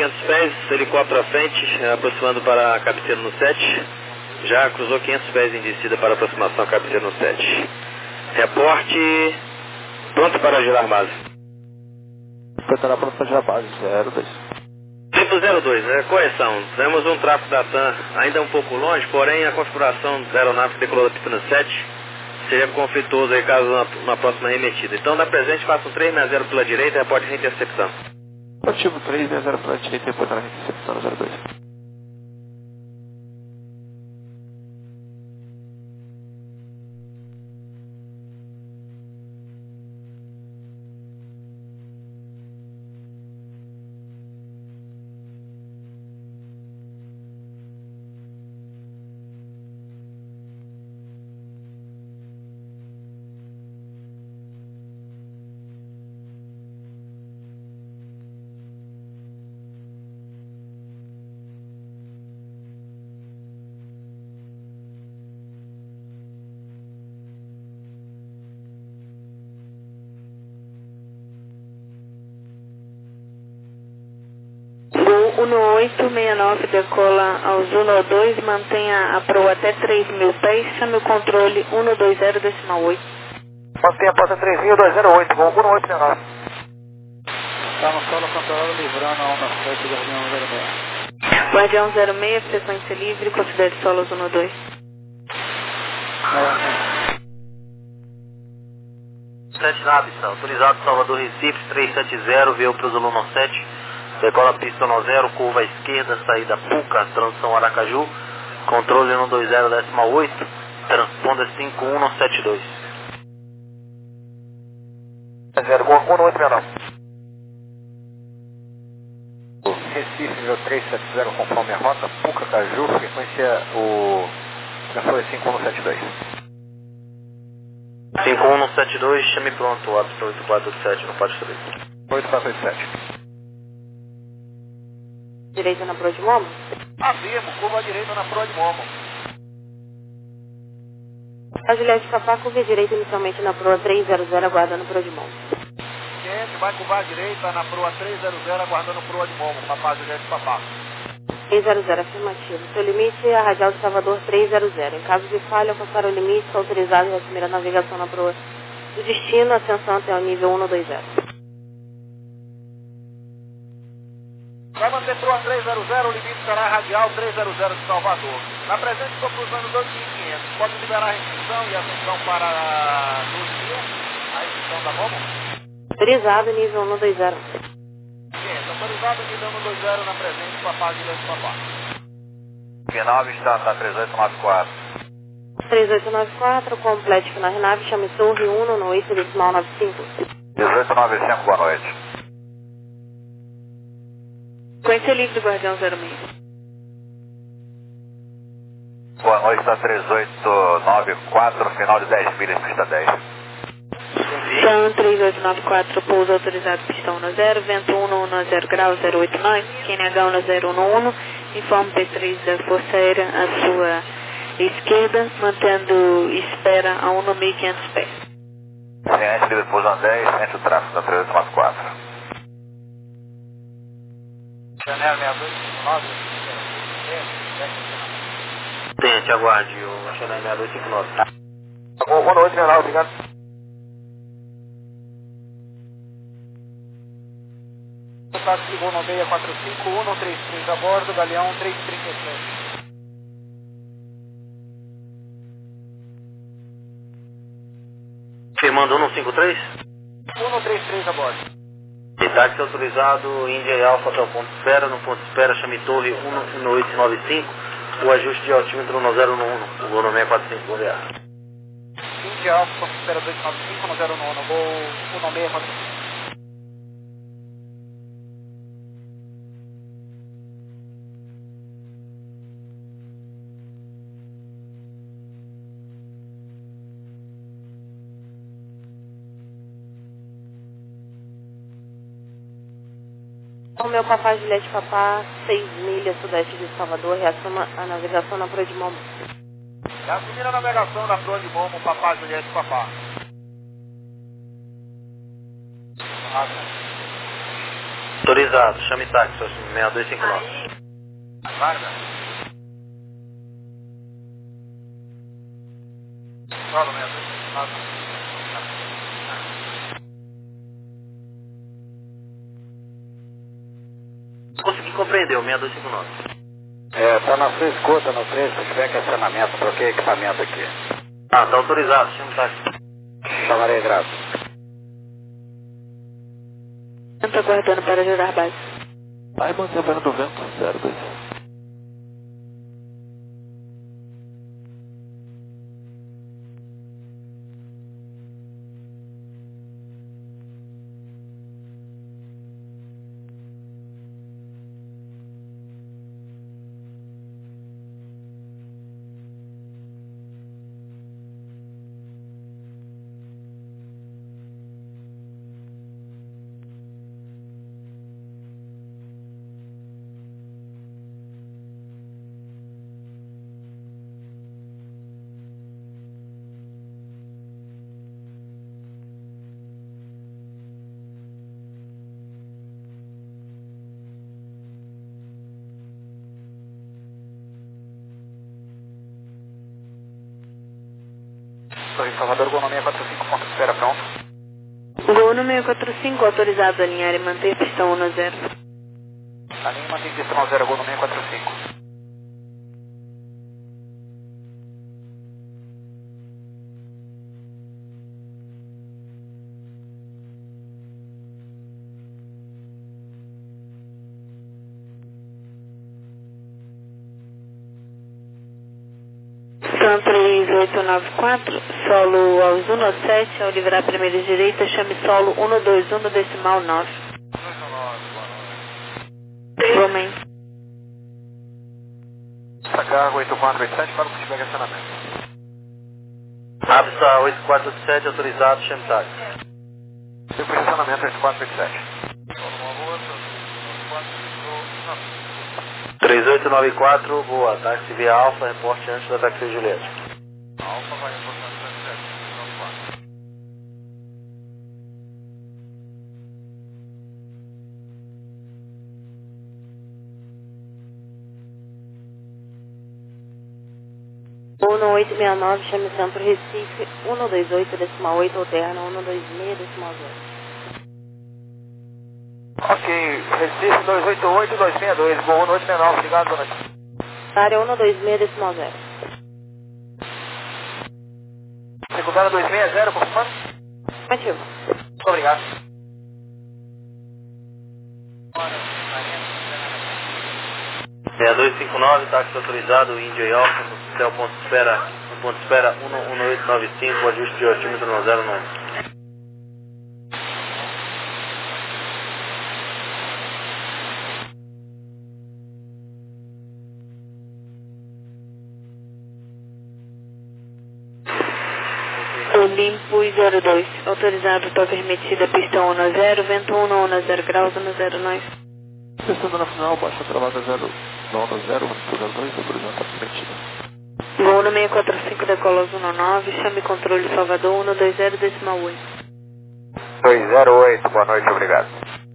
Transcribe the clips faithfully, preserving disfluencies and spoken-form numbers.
quinhentos pés, helicóptero à frente, aproximando para a cabeceira no sete. Já cruzou quinhentos pés em descida para aproximação à cabeceira no sete. Reporte, pronto para girar base. Estará pronto para girar base, zero dois. Tipo zero dois, né? Correção. Temos um tráfego da TAM ainda um pouco longe, porém a configuração da aeronave que decolou da pista no sete seria conflituoso aí caso na, na próxima remetida. Então, na presente, faça um três seis zero pela direita e reporte reintercepção. Motivo três seis zero pela direita e reporte reintercepção zero dois. Uno oito seis nove decola ao Zuno dois, mantenha a proa até três mil pés, chame o controle um dois zero decimal oito. Mantenha a porta três mil duzentos e oito, com Uno oito seis nove. Está no solo controlado, livrando a onda sete, Guardião zero seis. Guardião zero seis, frequência livre, considere solo Zuno dois. sete naves, autorizado Salvador Recife, trezentos e setenta, veio para o Zulu sete. Decola pista no zero, curva à esquerda, saída Puca, transição Aracaju, controle um dois zero decimal oito, transponder cinco um sete dois. zero, Uno oito seis nove. Recife, nível trezentos e setenta, conforme a rota, Puca, Caju, frequência o... já foi cinco um sete dois. cinco um sete dois, chame pronto, Apto oito quatro oito sete, no pátio três. oito quatro oito sete. Direita na proa de Momo? Afirmo, curva à direita na proa de Momo. A Juliette Papá, curva à direita inicialmente na proa trezentos, aguardando proa de Momo. Gente, vai curvar à direita na proa trezentos, aguardando proa de Momo, Papá Juliette Papá. trezentos, afirmativo. Seu limite é a radial de Salvador trezentos. Em caso de falha, alcançar o limite, está autorizado a assumir a navegação na proa do destino, ascensão até o nível um dois zero. Vai manter proa trezentos, o limite será radial trezentos de Salvador. Na presente estou cruzando dois mil e quinhentos. Pode liberar a restrição e ascensão para doze mil? A restrição da Momo? Autorizado, nível um dois zero. Gente, autorizado nível um dois zero na presente, Papá Juliette Papá. P nove está na três oito nove quatro. três oito nove quatro, complete que na nave, chame Torre um no oito decimal nove cinco. dezoito nove cinco, boa noite. Frequência livre, Guardião zero seis. Boa noite, está três oito nove quatro, final de dez milhas, pista dez. São três oito nove quatro, pouso autorizado, pistão no zero, vento um no zero grau, zero oito nove, Q N H um zero um um, informe P três da Força Aérea à sua esquerda, mantendo espera a um mil e quinhentos pés. Ciente, livre pouso dez, ciente o tráfego da três oito nove quatro. Janela seis dois nove. Tente, aguarde o Chanel seis dois cinco nove. Uno oito seis nove, obrigado. Táxi Uno seis quatro cinco, um três três a bordo, Galeão três trinta e sete. Firmando um cinco três? um três três a bordo. E táxi autorizado, Índia e Alfa até o ponto de espera, no ponto de espera, chame Torre um oito nove cinco, o ajuste de altímetro no zero um um, o voo no seis quatro cinco, vou ver. Índia Alfa, ponto de espera dois nove cinco, no zero um um, voo um seis quatro cinco. O meu Papá Juliette Papá, seis milhas sudeste de Salvador, reassuma a navegação na proa de Momo. Assumir a navegação na proa de Momo, Papá Juliette Papá. Autorizado, chame táxi, seis dois cinco nove. Guarda. Fala, seis dois cinco nove. Consegui compreender, o seis dois cinco nove. É, tá na sua escuta no três, se tiver questionamento, troquei equipamento aqui. Ah, tá autorizado, chame táxi. Chamarei, graças. Estou aguardando para gerar base. Vai mantendo do vento, zero dois. Torre Salvador, Gol seis quatro cinco, ponto de espera, pronto. Gol no seis quatro cinco, autorizado a alinhar e manter pistão um a zero. Alinhe e mantém pistão zero, Gol no seis quatro cinco. São três oito nove quatro, solo aos um sete, ao livrar a primeira direita, chame solo um dois um decimal nove. Romain. Sacar oito quatro oito sete, para o que tiver questionamento. Avista oito quatro oito sete, autorizado, chame táxi. Seu posicionamento oito quatro oito sete. três oito nove quatro, boa, táxi via Alfa, reporte antes da táxi Juliette. Alfa vai reportar sete sete nove quatro. um oito seis nove, chame centro Recife, um dois oito decimal oito, alterna um dois seis decimal zero. Ok, Recife dois oito oito dois seis dois, Gol oito seis nove, obrigado, dona. Área um dois seis decimal zero. Secundária dois seis zero, por favor. Ativo. Muito obrigado. seis dois cinco nove, táxi autorizado, Índia e Alfa, até o ponto de espera, no ponto de espera um oito nove cinco, ajuste de altímetro no zero nove. Olimpo zero dois, autorizado, toque permitida, pistão um a zero, vento um a zero graus, um a zero nove. Descendo na final, baixa travada zero, nove zero, zero dois, autorizado está permitida. Gol no seis quatro cinco, decola um nove, chame controle Salvador um dois zero decimal oito. dois zero oito, boa noite, obrigado.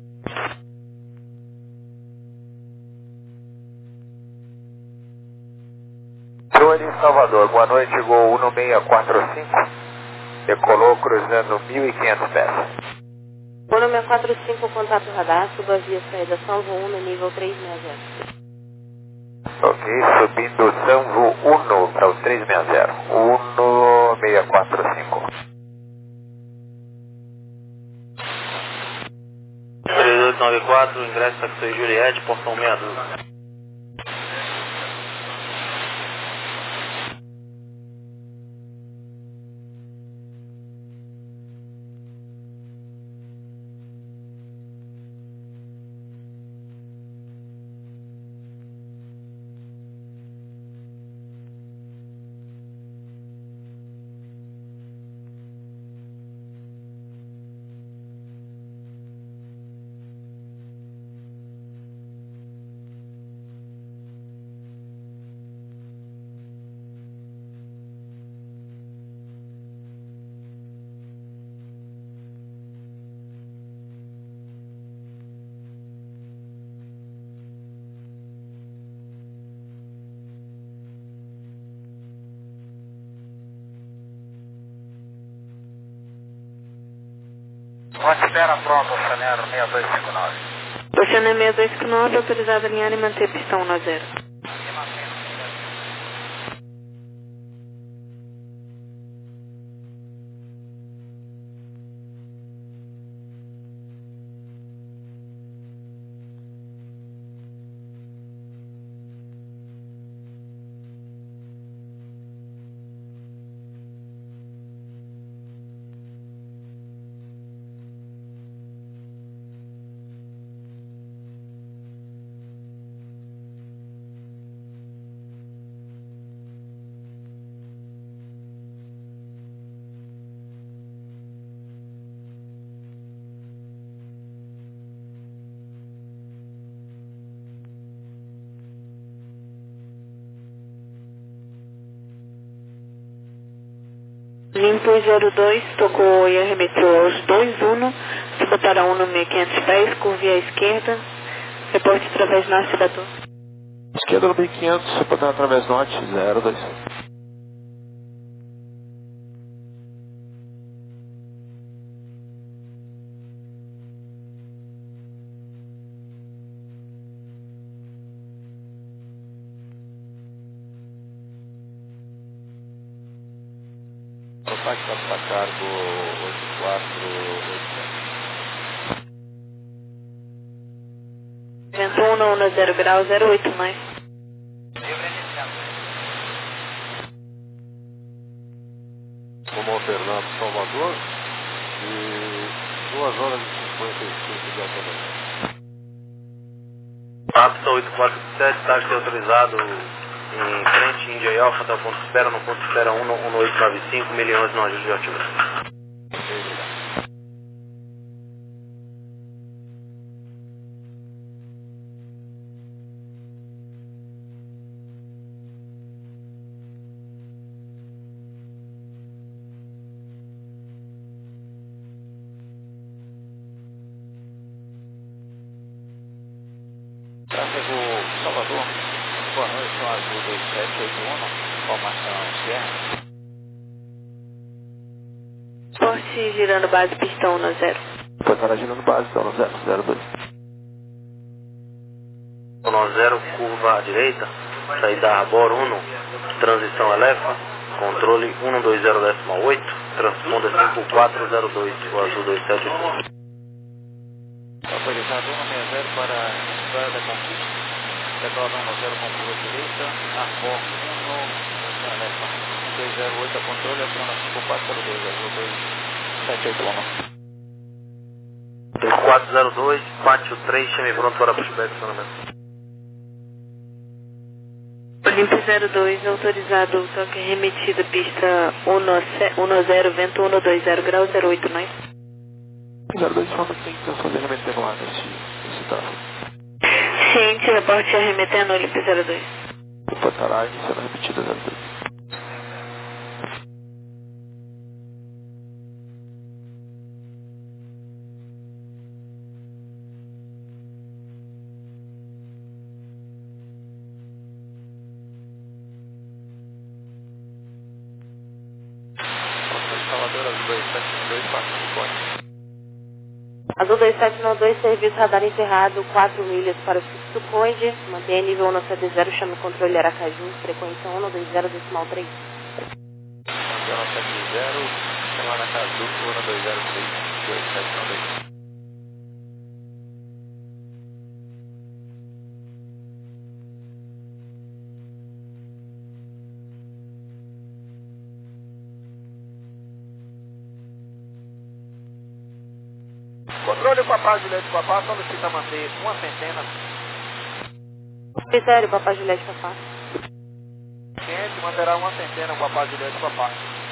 Torre Salvador, boa noite, Gol um seis quatro cinco, decolou cruzando mil e quinhentos pés. Gol no seis quatro cinco, contato radar, suba via saída Salvo um no nível três seis zero. Ok, subindo Sanvo um para o três seis zero, um seis quatro cinco. três oito nove quatro, ingresso táxi Juliette, portão seis dois. Ponte espera pronto, Oceaneiro seis dois cinco nove. Oceaneiro seis dois cinco nove, autorizado a alinhar e manter pistão um a zero. Limpo zero dois, tocou e arremessou aos dois Uno, se botaram um no mil e quinhentos pés, curvia à esquerda, reporte através norte da torre. Esquerda no mil e quinhentos, se botar através norte, zero dois. Ataque para cargo oito quatro oito sete. Vento um, Uno zero grau, zero oito mais. Como Fernando Salvador, e duas horas e cinquenta e cinco de autonomia. Apta oito quatro sete, táxi autorizado em frente, Índia e Alfa, até o ponto de espera, no ponto de espera um no oito nove cinco, milhões no ajuste de altura. Tráfego Salvador, boa noite, no Azul dois sete oito um, informação Sierra. Porte girando base pistão um a zero. Botará girando base, então, no zero, zero dois. um zero, curva à direita, saída Arbor um, transição Elefa, controle um dois zero decimal oito, transponda cinco quatro zero dois, o Azul dois sete oito. Autorizado um seis zero para Estrada da Conquista, decola um zero com curva direita, Arbor um, Elefa, um dois zero oito a controle, aciona cinco quatro zero dois, Azul dois sete oito um. três quatro zero dois, pátio três, chame pronto para pushback, acionamento. Limpo zero dois, autorizado, toque remetida, pista um a zero, vento um dois zero grau, zero oito mais. zero dois forma que tem intenção de remeter no ar nesse, nesse tráfego. Ciente, reporte arremetendo, limpo zero dois. Botará iniciando a repetida zero dois. Salvador, Azul dois sete dois, quatro ponte. Azul dois sete nove dois, serviço radar encerrado, quatro milhas para o fixo Conde, mantenha nível um C D zero, chame o controle Aracaju, frequência um dois zero decimal três. Mantenha sete zero, chama Aracaju, um dois zero três dois sete nove dois. Controle Papai Juliette Papá solicita manter uma centena. Sério, Papai Juliette Papá. Ciente, manterá uma centena o Papai Juliette Papá.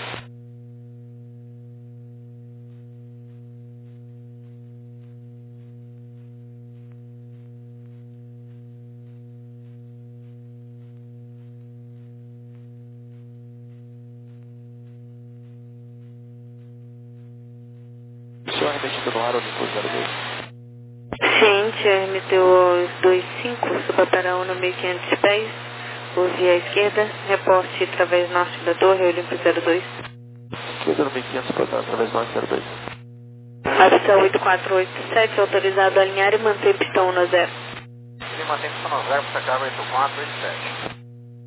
O senhor remetido no ar ou limpo zero dois? Ciente, remeteu aos dois cinco, subatará um mil e quinhentos pés, curvia à esquerda, reporte através norte da torre, eu limpo zero dois. Esquerda no mil e quinhentos, botar através norte zero dois. Opção oito quatro oito sete, autorizado a alinhar e manter pistão um a zero. Ele mantém pistão um a zero para carga oito quatro oito sete.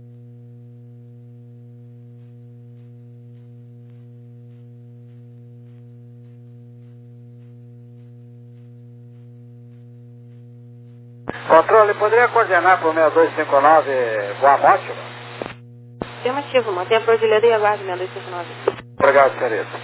Controle, poderia coordenar para o seis dois cinco nove Boa Morte? Afirmativo, mantenha a cordilheira e aguarde seis dois cinco nove. Obrigado, senhorita.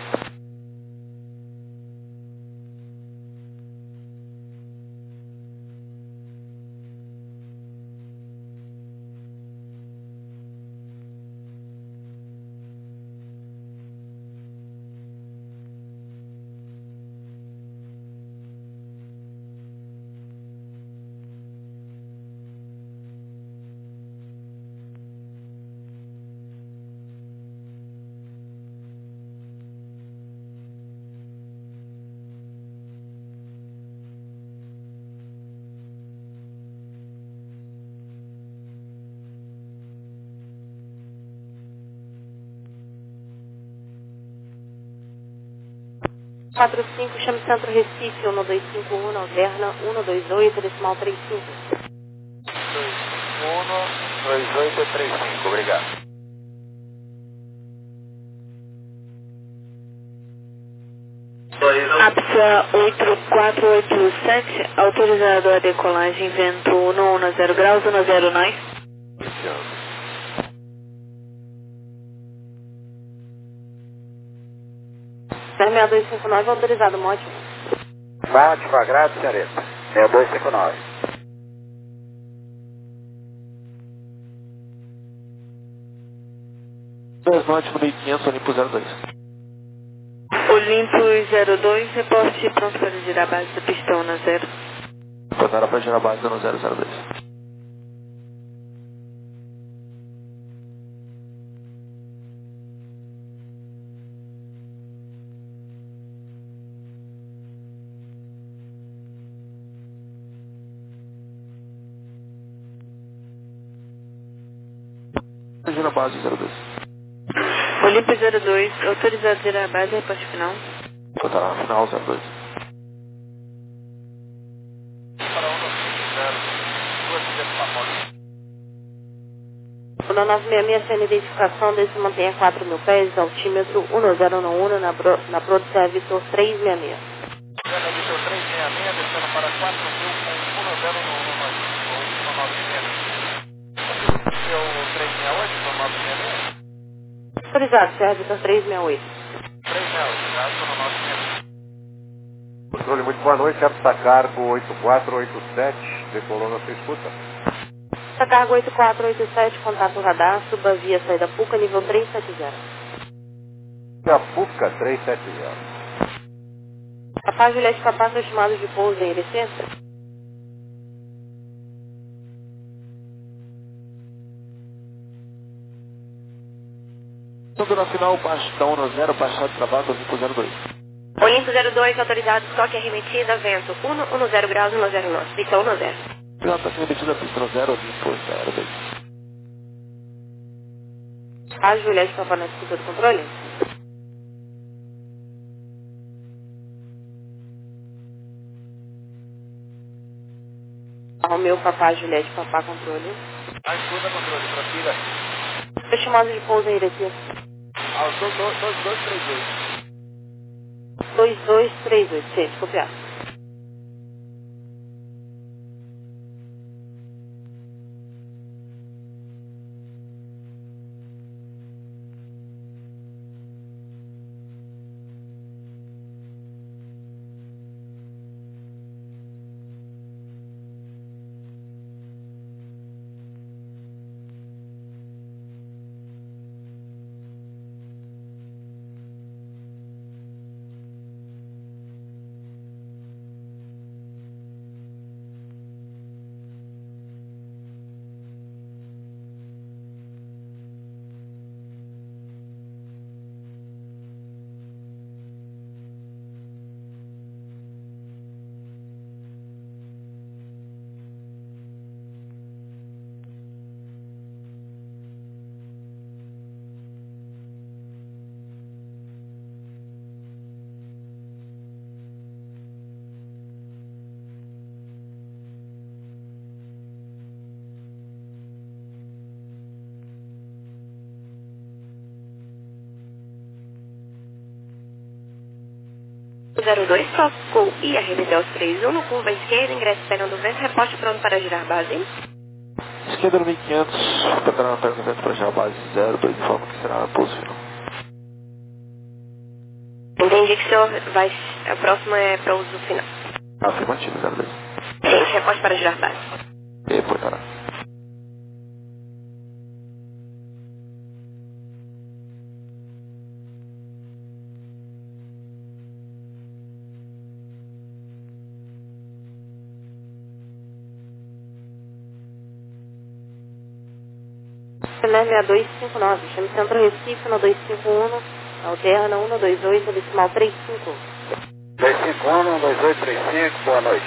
quatro cinco, chame Centro Recife, um dois cinco um, Alverna, um dois oito, decimal trinta e cinco. dois cinco um, dois oito três cinco, obrigado. APSA oito quatro oito sete, autorizado a decolagem, vento um um zero graus, um zero nove. seis dois cinco nove, autorizado, Mótima. Mótima, graças, senhorita. seis dois cinco nove. dois Mótimo mil e quinhentos, Olimpo zero dois. Olimpo zero dois, reporte pronto para girar a base do pistão na zero. Tornaram para girar a base no zero zero dois. Gira a base zero dois. Olimpo zero dois, autorizado a girar a base, reporte final. Tornaram final zero dois. Para um nove zero, duas milhas famosas. O nove seis seis sem identificação, desde mantenha quatro mil pés, altímetro um zero um um, na, bro, na Broad Service trezentos e sessenta e seis. Gana editor trezentos e sessenta e seis, descendo para quatro mil com um zero um um, ou nove seis seis. Seu trezentos e sessenta e oito, ou nove seis seis? Autorizado, Servitor trezentos e sessenta e oito. trezentos e sessenta e oito, obrigado, ou nove seis seis. Controle, muito boa noite, Apsa Cargo oito quatro oito sete, decolou na sua escuta. Essa carga oito quatro oito sete, contato radar, suba via saída Puca, nível trezentos e setenta. A Puca trezentos e setenta. Papá Juliette Papá, são estimados de pouso em Irecê? Tudo na final, pistão no zero, baixado travado, Olimpo zero dois. Olimpo zero dois, autorizado, estoque arremetida, vento um zero graus, um zero nove, pistão um zero. Já está sendo emitida pistão zero, Olimpo zero dois. A Juliette Papá na escuta do controle? Romeu Papá, Juliette Papá, controle. A escuta, controle, prossiga. São estimados de pouso em Irecê? Aos dois dois três oito. dois dois três oito, gente, copiar. zero dois, tocou e arremeteu aos três um, curva esquerda, ingresso esperando o vento, reporte pronto para girar base. Esquerda no mil e quinhentos, preparando a perna do vento para girar base zero dois, informa que será a pouso final. Entendi que o senhor vai, a próxima é para uso final. Afirmativo, zero dois. Sim, reporte para girar base. Reportará. seis dois cinco nove, chame Centro Recife no dois cinco um, alterna um dois oito, decimal trinta e cinco. dois cinco um, dois oito três cinco, boa noite.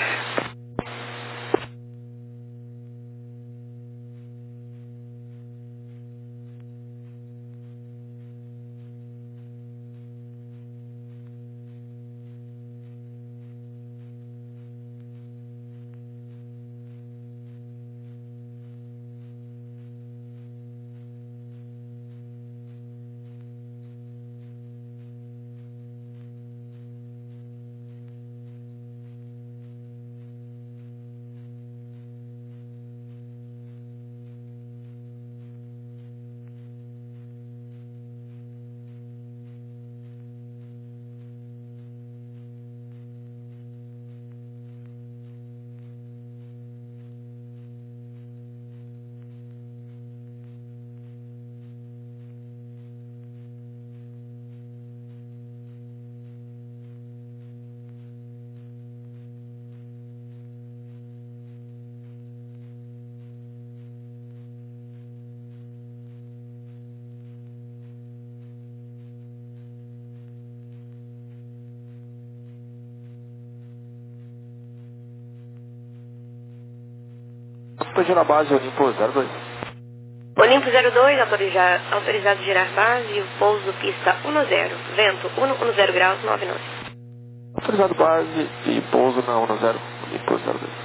Estou na base Olimpo zero dois. Olimpo zero dois, autoriza, autorizado a girar base, pouso pista um zero, vento um zero graus, nove nove. Autorizado base e pouso na um zero, Olimpo zero dois.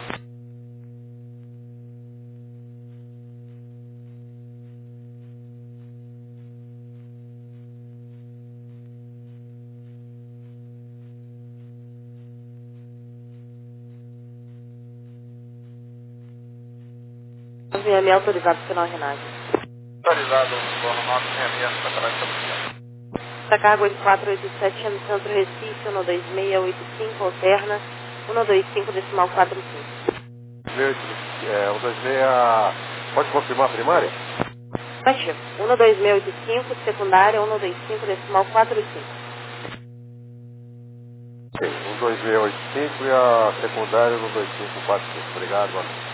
V M autorizado final Renage. Autorizado, Bono nove seis seis, para trás da Essa carga oito quatro oito sete, chame Centro Recife, um dois seis oito cinco, alterna um dois cinco, decimal quatro cinco. É, um dois seis, pode confirmar a primária? Ativo. um dois seis oito cinco, secundária um dois cinco, decimal quatro cinco. Sim, um dois seis oito cinco e a secundária um dois cinco quatro cinco. Obrigado, mano.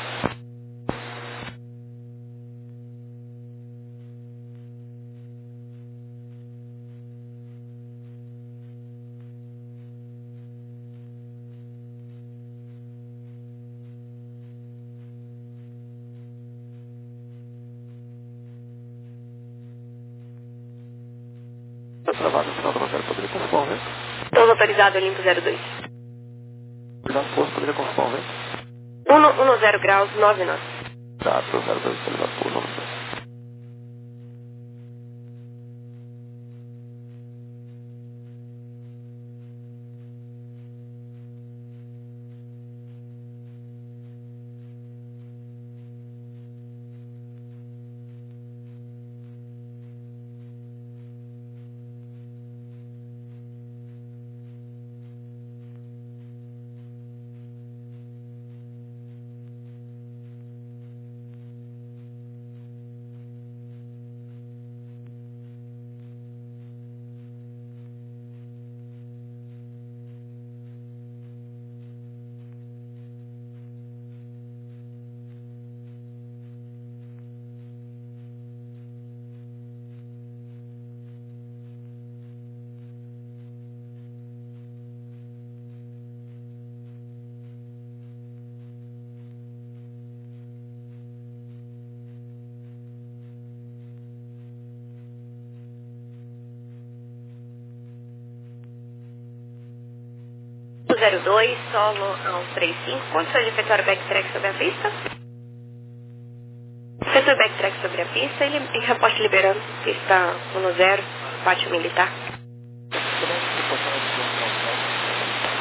Travado no final do roteiro, poderia confirmar o vento? Pouso autorizado, Olimpo zero dois. Autorizado pouso, poderia confirmar o vento? um zero graus, nove nove. Tá, pro zero dois, autorizado pouso, vamos ver. zero dois, solo ao três cinco, condições de efetuar o backtrack sobre a pista. Efetua o backtrack sobre a pista e, e reporte liberando pista um zero, pátio militar.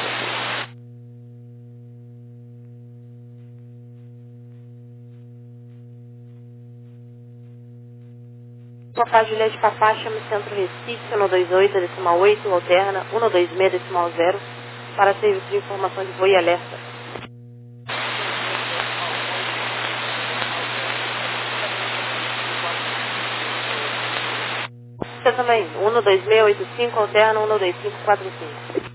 Papá Juliette Papá, chama Centro Recife, um dois oito, decimal oito, alterna, um dois seis, decimal zero, para serviço de informação de voo e alerta. Você também, um dois seis oito cinco, alterna, um dois cinco quatro cinco.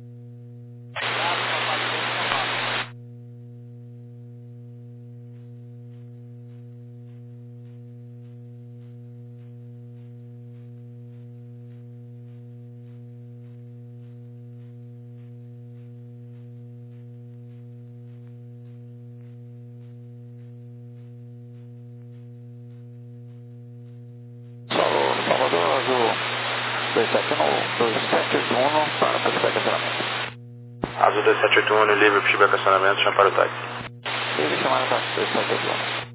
Salvador Azul dois sete um, dois sete oito um, para Pacific Acionamento. Azul dois sete oito um, livre para Pacific Acionamento, chama para o táxi. Livre chamada táxi dois sete oito um.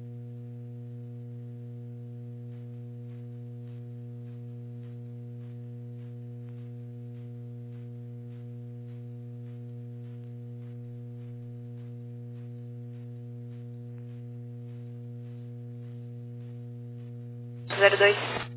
zero dois.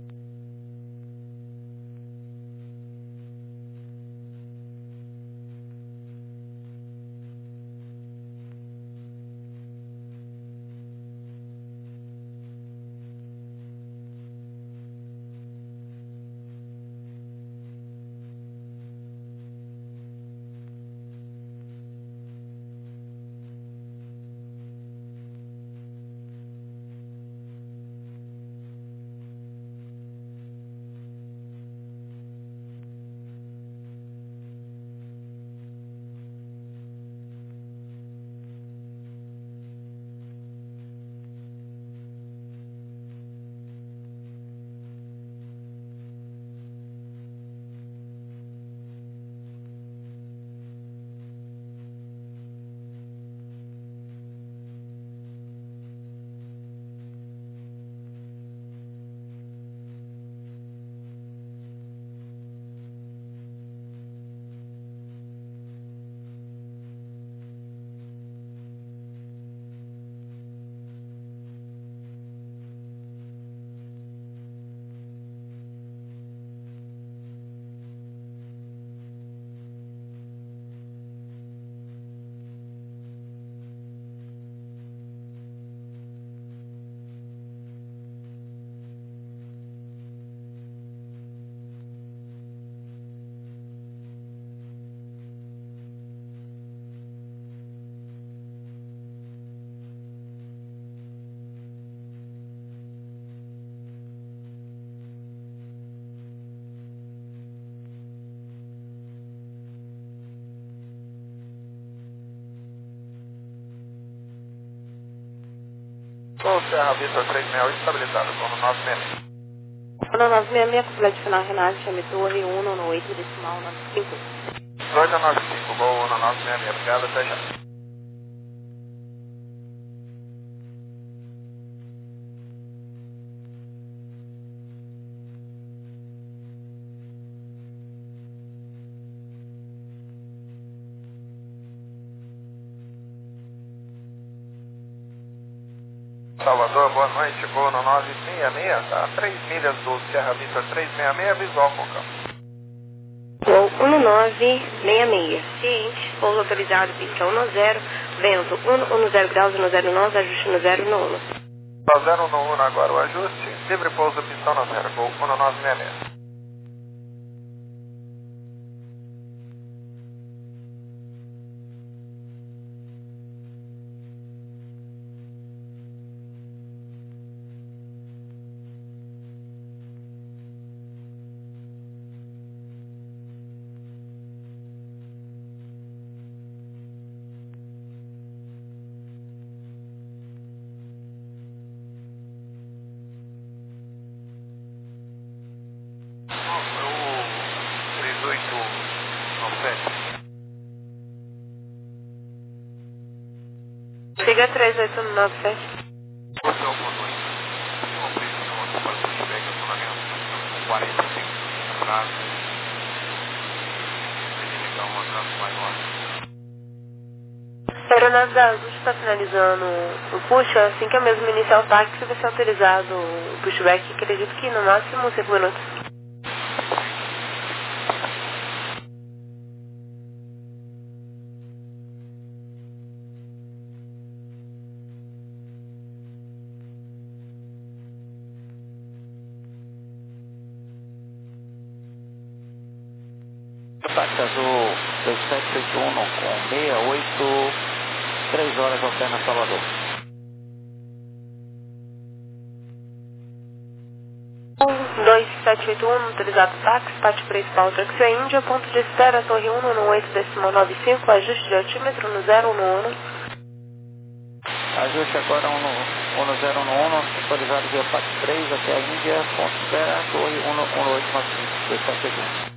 Sou Serra Vitor três seis oito, estabilizado, como nove seis seis. um nove seis seis, completo final Renato, chame Torre, um oito, decimal nove cinco. oito nove cinco, voo um nove seis seis, obrigado, até já. Salvador, boa noite, voo no nove seis seis, tá? três milhas do Serra Vitor três seis seis, visual com campo. Voo um nove seis seis, ciente, pouso autorizado, pista um zero, vento um zero graus, um zero nove, ajuste no zero no um. zero no um agora o ajuste, livre pouso pista um zero, voo um nove seis seis. Siga três oito nove sete. Você é o motorista. Tem uma previsão para o feedback acionamento quarenta e cinco atraso. Ele ligar um atraso maior. zero nave da Azul está finalizando o push, assim que eu mesmo iniciar o táxi vai ser autorizado o pushback, acredito que no máximo cinco minutos. Táxi Azul dois sete oito um com sessenta e oito, três horas alterna Salvador. dois sete oito um, autorizado táxi, pátio principal, Taxi Índia, ponto de espera, torre um no oito decimal nove cinco, ajuste de altímetro no zero um um. Ajuste agora um no zero um um, autorizado via pátio três até a Índia, ponto de espera, torre um no oito nove cinco, dois sete oito um.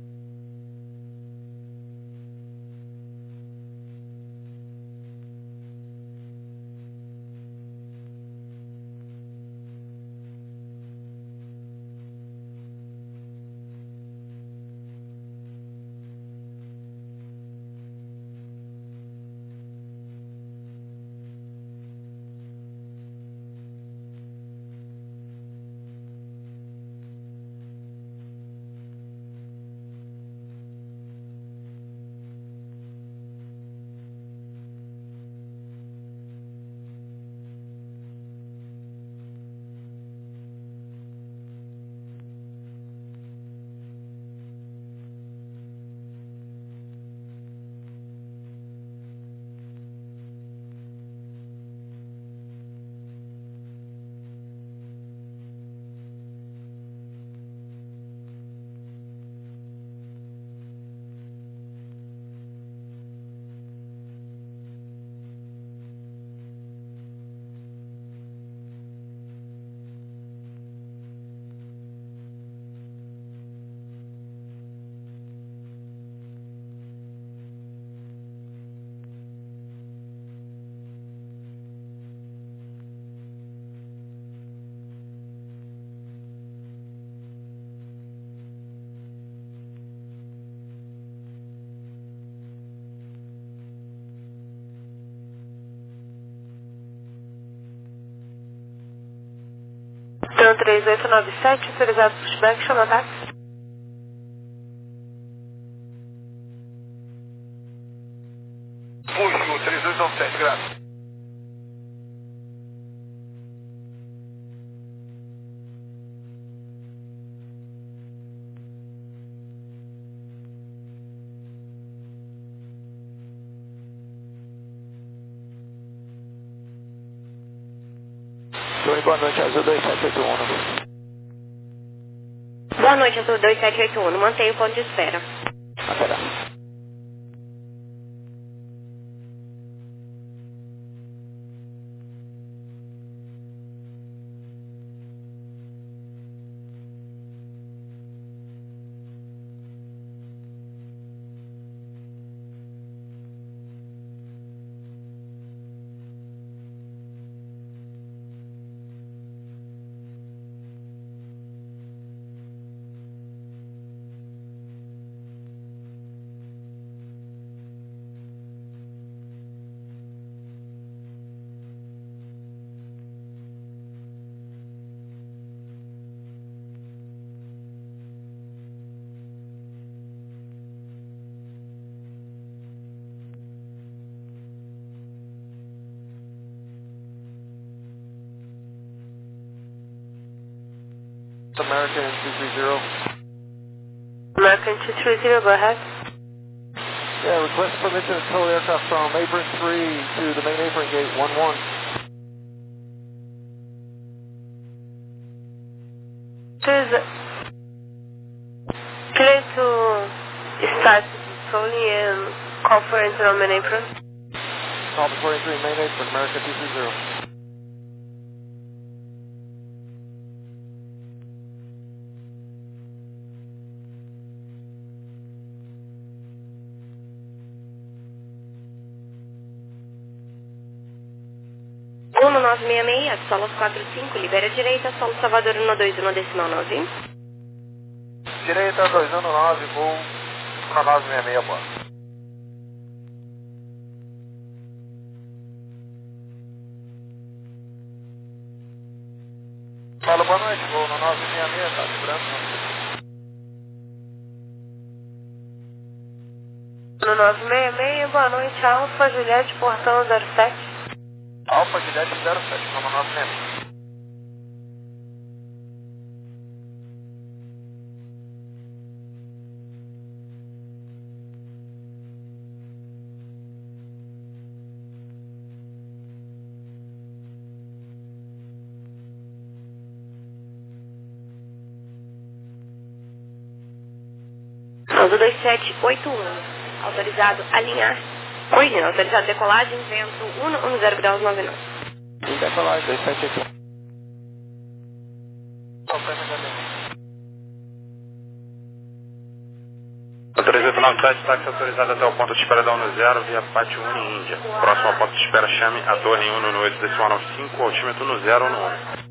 Então três oito nove sete, autorizado pushback, chama táxi. Puxo, três oito nove sete, graças. Oi, boa noite, Azul dois sete oito um. Boa noite, Azul dois sete oito um, mantenha o ponto de espera. Até American two three zero. American two three zero, go ahead. Yeah, request permission to tow aircraft from apron three to the main apron gate one one. Please, clear to start towing and call for entry on main apron. Call for entry main apron, American two three zero. um nove seis seis, solos quatro cinco, libera direita, solo Salvador um dois um decimal nove. Direita dois um nove, voo um nove seis seis, boa. Alô, boa noite, vou no nove seis seis, tá vibrando. No nove seis seis, boa noite, Alfa Juliette, portão zero sete. Alfa Juliette zero sete, vamos no nove seis seis. Azul dois sete oito um. Autorizado alinhar. Oi, autorizado decolagem, vento um um zero graus nove nove. Em decolagem, dois sete oito um. três oito nove sete, táxi autorizado até o ponto de espera da Uno zero, via Pátio Uno em Índia. Próximo ao ponto de espera, chame a torre em Uno no oito decimal nove cinco, altímetro no zero ou no um.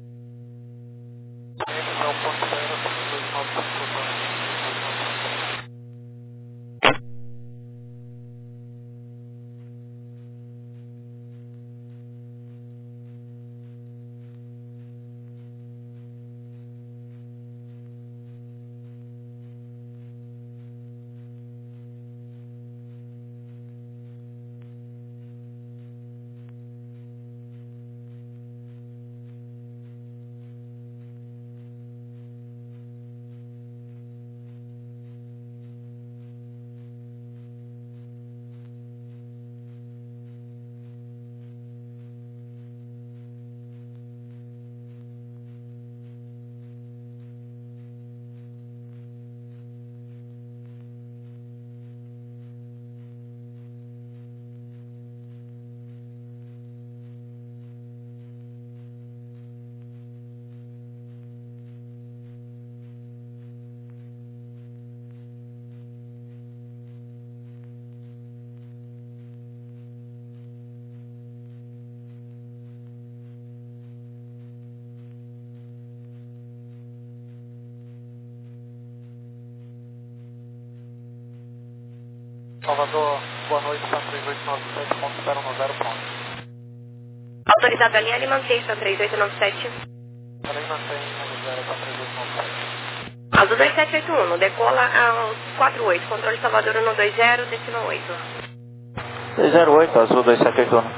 Salvador, boa noite, Santa três oito nove sete, ponto zero no zero, pronto. Autorizado alinhar e manter, Santa três oito nove sete. Além mantém no zero, Santa três oito nove sete. Azul dois sete oito um, decola aos quatro oito, controle Salvador um dois zero, decimal oito. dois zero oito, Azul dois sete oito um.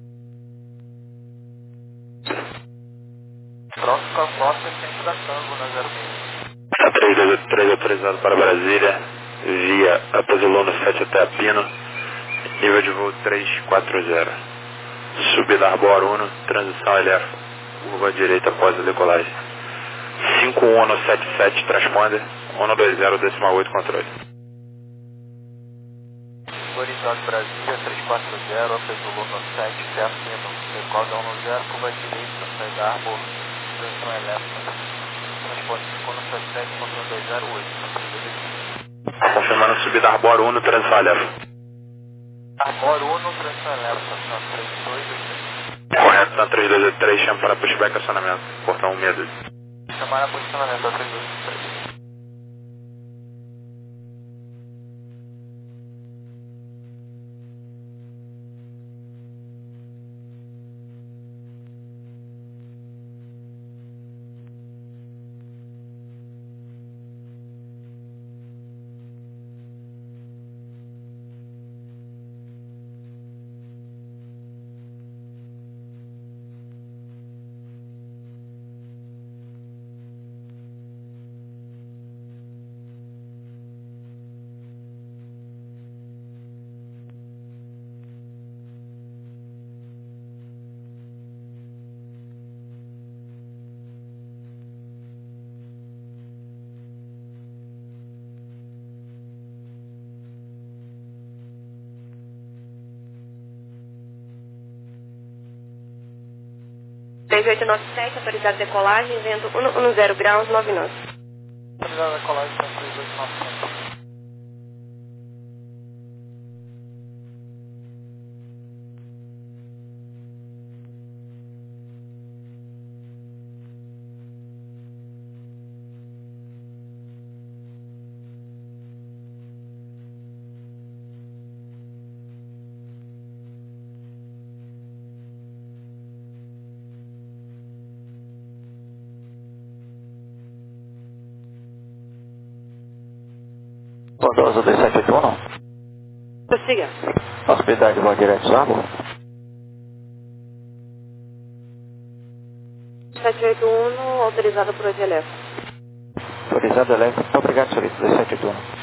Próximo com a costa, centro da Tango, na zero seis. A três dois oito três autorizado para Brasília, via Apazilona sete até a Pino, nível de voo três quatro zero. Subida Arbor Uno, transição L F, curva à direita após a decolagem. cinco um um sete sete, transponder, um dois zero, decimal oito, controle. Horizonte Brasília, três quatro zero, Apazilona sete até a Pino, decola um zero, curva à direita, saída Arbor, transição L F, transporte cinco um sete sete, um dois zero oito. Confirmando subida Arbor Uno, transição L F. Arbor Uno, transição L F, estação três dois oito três. Correto, na três dois oito três, chama para pushback acionamento, portão um seis dois. Chamar a posicionamento da três dois oito três. três oito nove sete, autorizado decolagem, vento um um zero graus nove nove. Autorizado decolagem, três oito nove sete. Bondoso dois sete oito um. Prossiga. Hospedagem Bom Direto Sábado. sete oito um, autorizado por hoje elétrico. Autorizado elétrico. Muito obrigado, senhorita. dois sete oito um.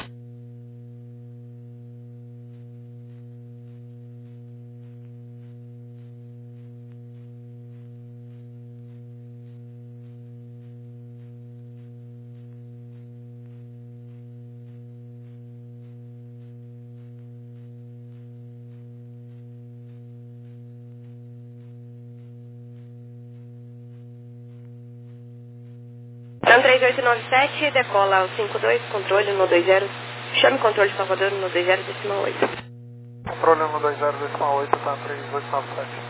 Tran três oito nove sete, decola ao cinco dois, controle no dois zero. Chame controle Salvador no dois zero decimal oito. Controle no dois zero decimal oito, Tran três oito nove sete.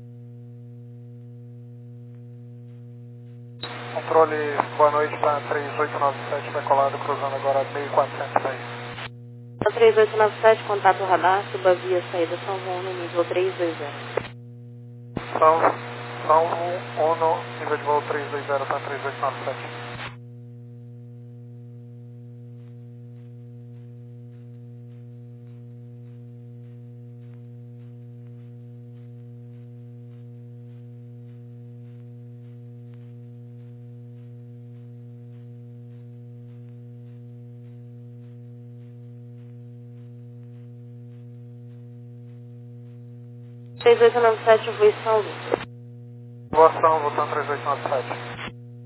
Controle, boa noite, Tran três oito nove sete, decolado, cruzando agora mil quatrocentos e dez. Tran três oito nove sete, contato radar, suba via saída São João no nível três dois zero. São, São Uno, nível de voo três dois zero, Tran três oito nove sete. três oito nove sete, voo São Luís. Boa ação, voltando três oito nove sete.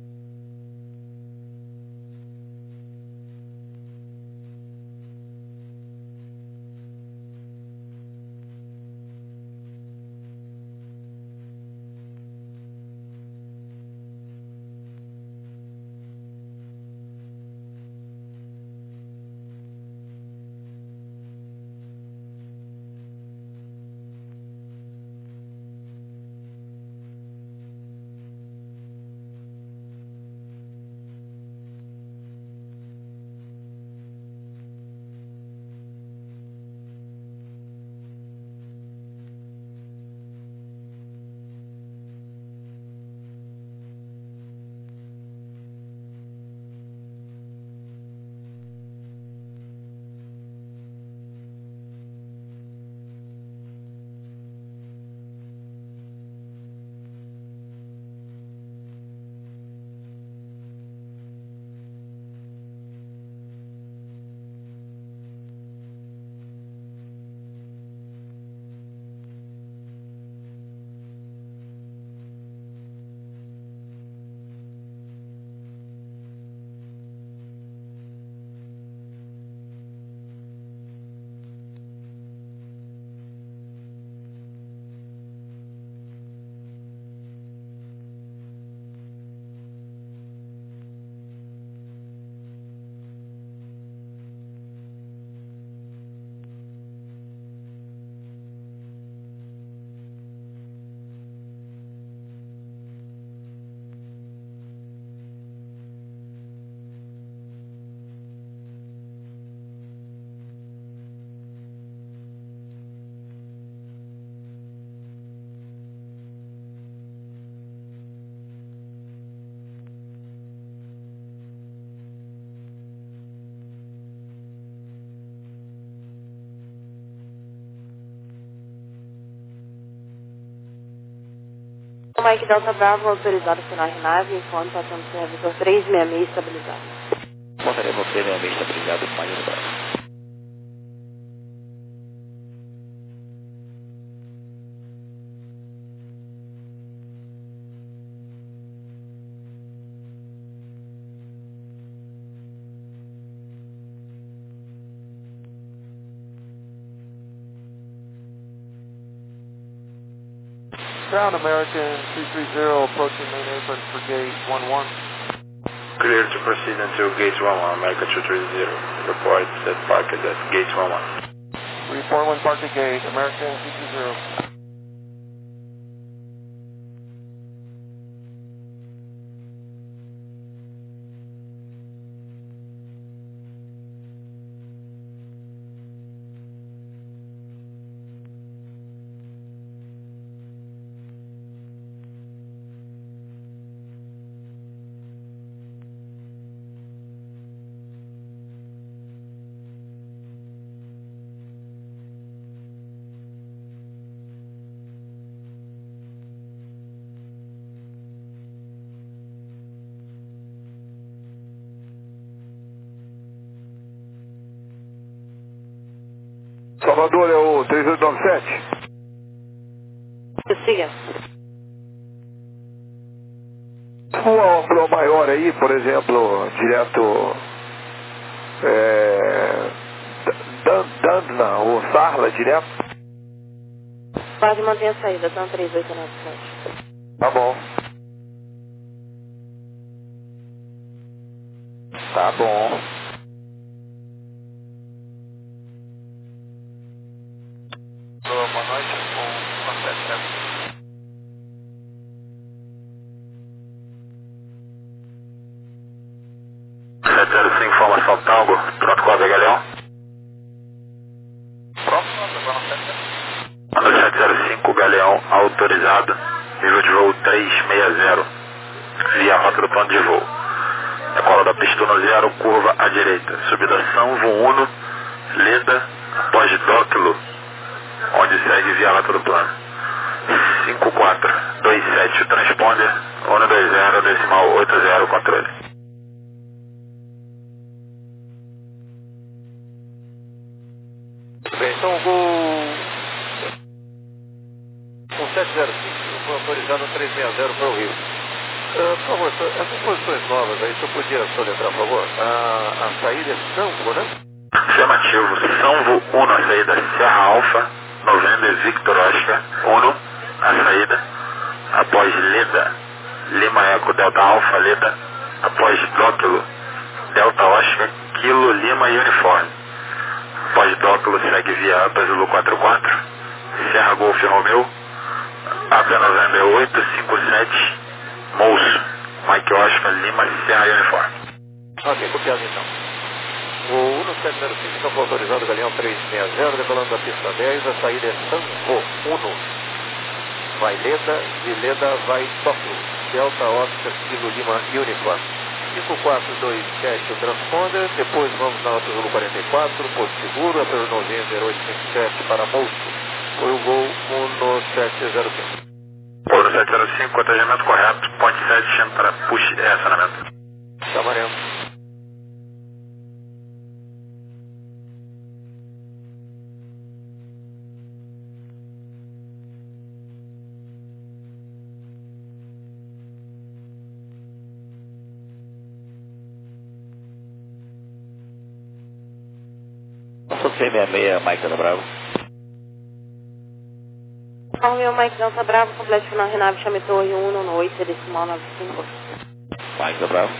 Mike Delta Bravo, autorizado final de nave, informe passando por revisor três seis seis estabilizado. Portaria você, meu amigo, estabilizado, mais um braço. Ground American two three zero, approaching main apron for gate one one. Clear to proceed until gate one one, America two three zero. Report set parked at gate one one. Report when parked at gate, American two two zero. Salvador é o três oito nove sete? Siga. Uma ambulância maior aí, por exemplo, direto é, Dandna ou Sarla direto? Pode manter a saída, então três oito nove sete. Tá bom. Tá bom. Boa noite, com a sete sete. sete zero cinco, formação Tango, pronto com a Galeão. Próximo, agora na sete sete. sete zero cinco, Galeão, autorizado, nível de voo trezentos e sessenta, via rota do plano de voo. Decola da pista no zero, curva à direita, subida São Uno, Leda, pós-Dóquilo, onde segue via rota do plano. cinco quatro dois sete, o transponder, um dois zero, decimal oito zero, controle. Bem, então vou com sete zero cinco, vou autorizado três sessenta para o Rio. Uh, por favor, essas posições novas aí, se eu podia soletrar, por favor. A, a saída é Sanvo, né? Afirmativo, Sanvo Uno, a saída Serra Alfa, November Victor Oscar, Uno, a saída, após Leda, Lima Eco Delta Alfa, Leda, após Dóquilo, Delta Oscar, Kilo Lima e Uniforme. Após Dóquilo segue via Apa Zulu quatro quatro, Serra Golf Romeu, Apa November oito cinco sete, Mouço, Mike Oscar, Lima, Serra e Uniforme. Ok, copiado então. O Uno sete zero cinco está autorizado, Galeão três sessenta, decolando da pista dez, a saída é Sanvo Uno. Vai Leda, de Leda vai Tóquio, Delta Oscar, Kilo Lima Uniforme. cinco quatro dois sete o transponder, depois vamos na Alto Zulu quarenta e quatro, Porto Seguro, a pelo November oito cinco sete para Mouço. Foi o gol Uno sete zero cinco. Uno sete zero cinco, atendimento correto, ponte sete para push e acionamento. Tá valendo. Passou C sessenta e seis, Mike Delta Bravo. Romeo Mike Delta Bravo, completo final Renave, chame Torre um no oito, decimal nove cinco. Mike Delta Bravo.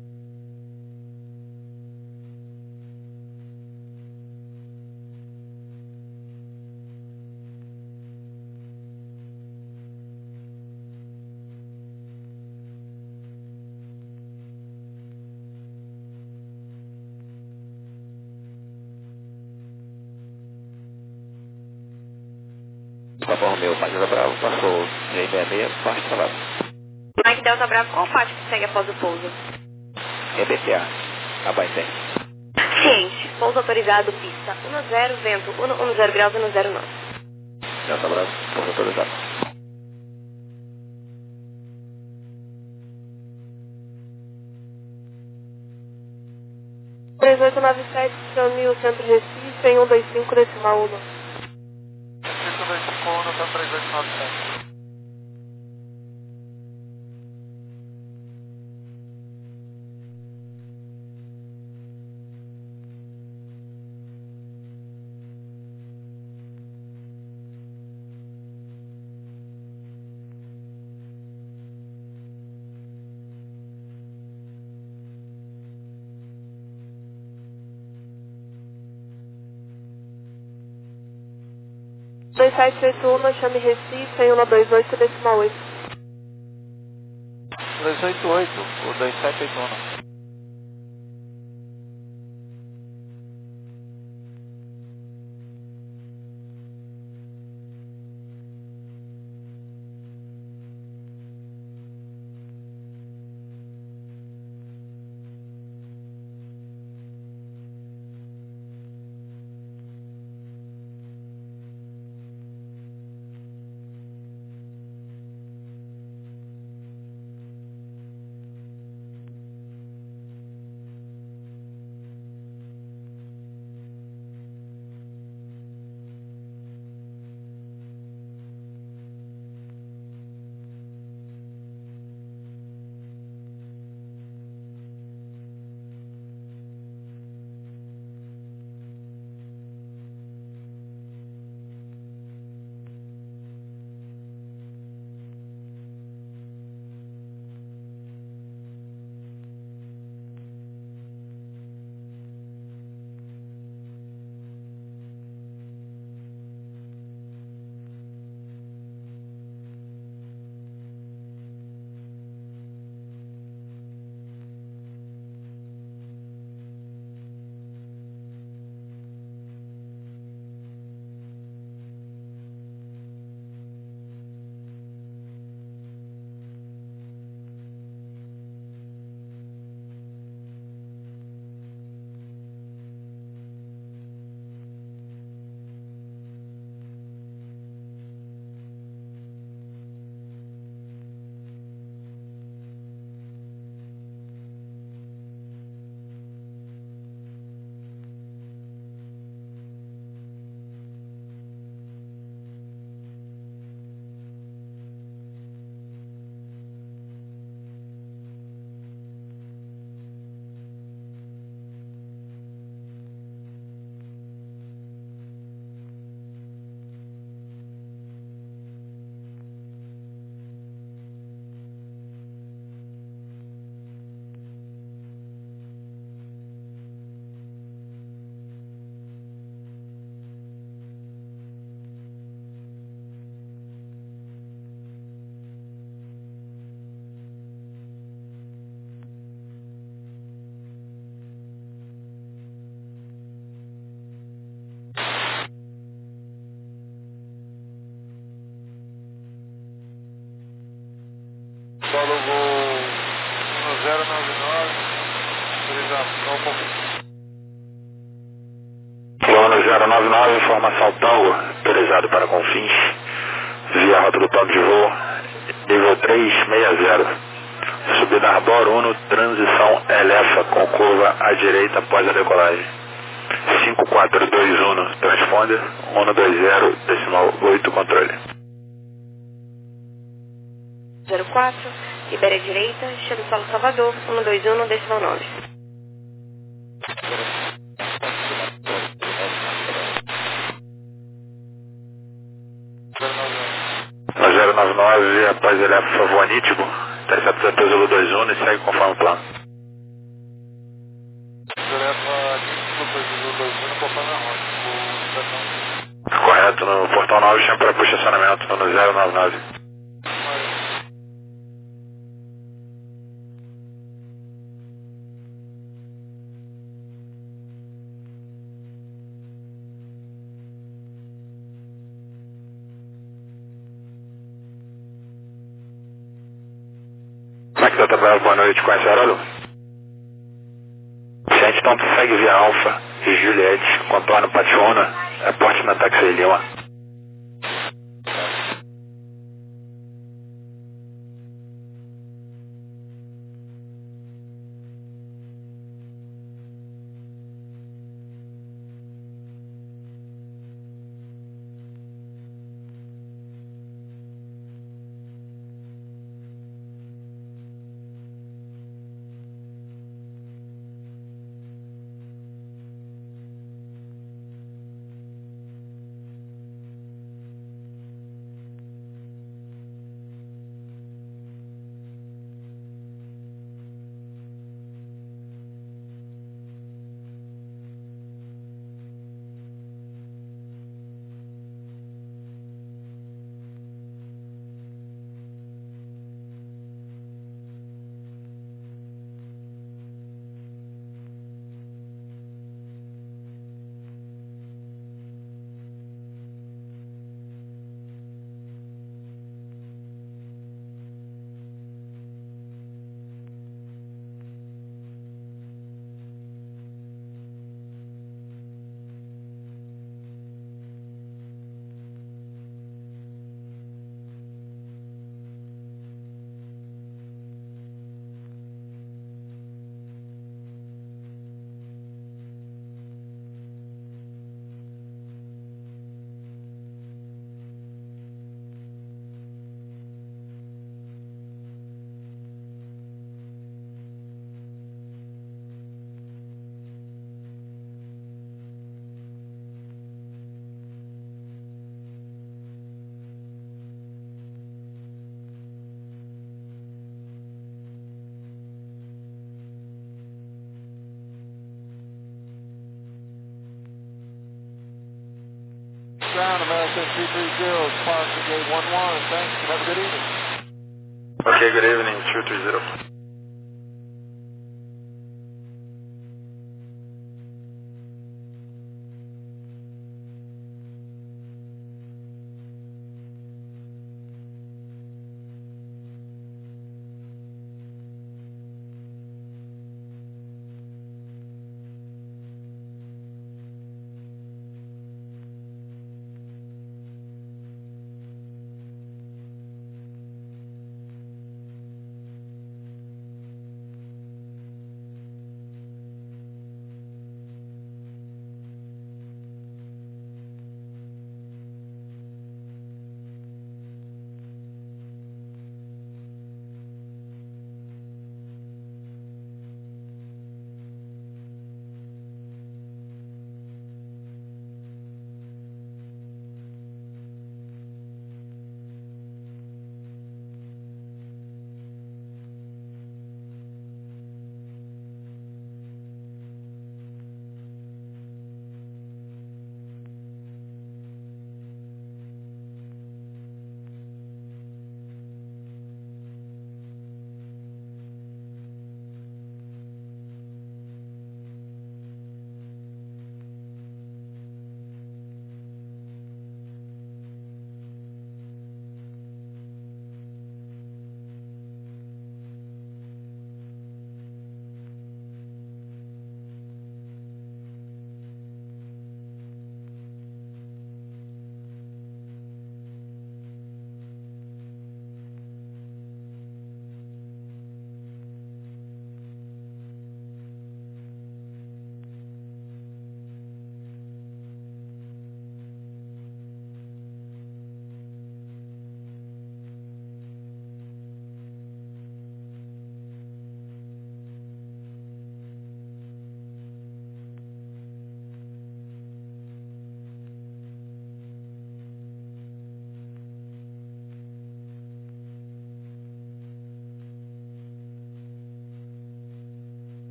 Papa Romeo, Mike Delta Bravo, passou C sessenta e seis, parte travado. Mike Delta Bravo, qual parte que segue após o pouso? E B T A, abaixo tem. Ciente, pouso autorizado, pista um zero, vento um zero graus e um zero nove. Delta Bravo, pouso autorizado. três oito nove sete, chame o centro Recife em um dois cinco, decimal um. cinco dois cinco um, tá três oito nove sete. dois sete oito um, chame Recife em um dois oito, decimal oito. dois oito oito, o dois sete oito um. zero nove nove, autorização confins. Plano zero nove nove, informação Tango, autorizado para Confins, via rota do plano de voo, nível três seis zero. Subida Arbor Uno, transição Elefa com curva à direita após a decolagem. cinco quatro dois um, transponder, um dois zero, decimal oito, controle. zero quatro, libere à direita, Cheiro Solo Salvador, um dois um, decimal nove. No zero nove nove, após Elefa voa nítido, intercepta Zulu dois um e segue conforme o plano. Leva nítido para Zulu dois um, conforme a rota. Correto, no portão nove, chama para estacionamento no zero nove nove. Max Delta, boa noite, conhece a Haroldo? Gente, então segue via Alfa e Juliette, contorno Pationa, aporte na táxi Lima. Ground, American three three zero, departure gate one one, thanks, and have a good evening. Okay, good evening, two three zero.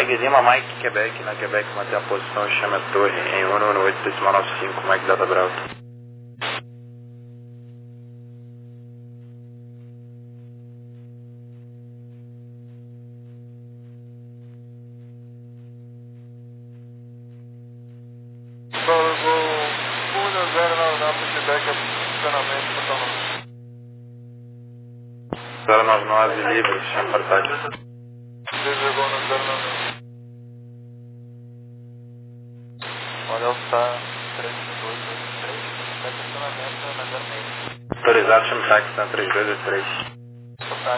Mike Lima, Mike Quebec, na Quebec, manter a posição, chama a torre em um um oito decimal nove cinco, Mike Data Bravo. zero nove nove, livre, chama para ataque. Olha, está três dois dois três, estacionamento na zero seis. Autorizado, chama táxi, está três dois dois três.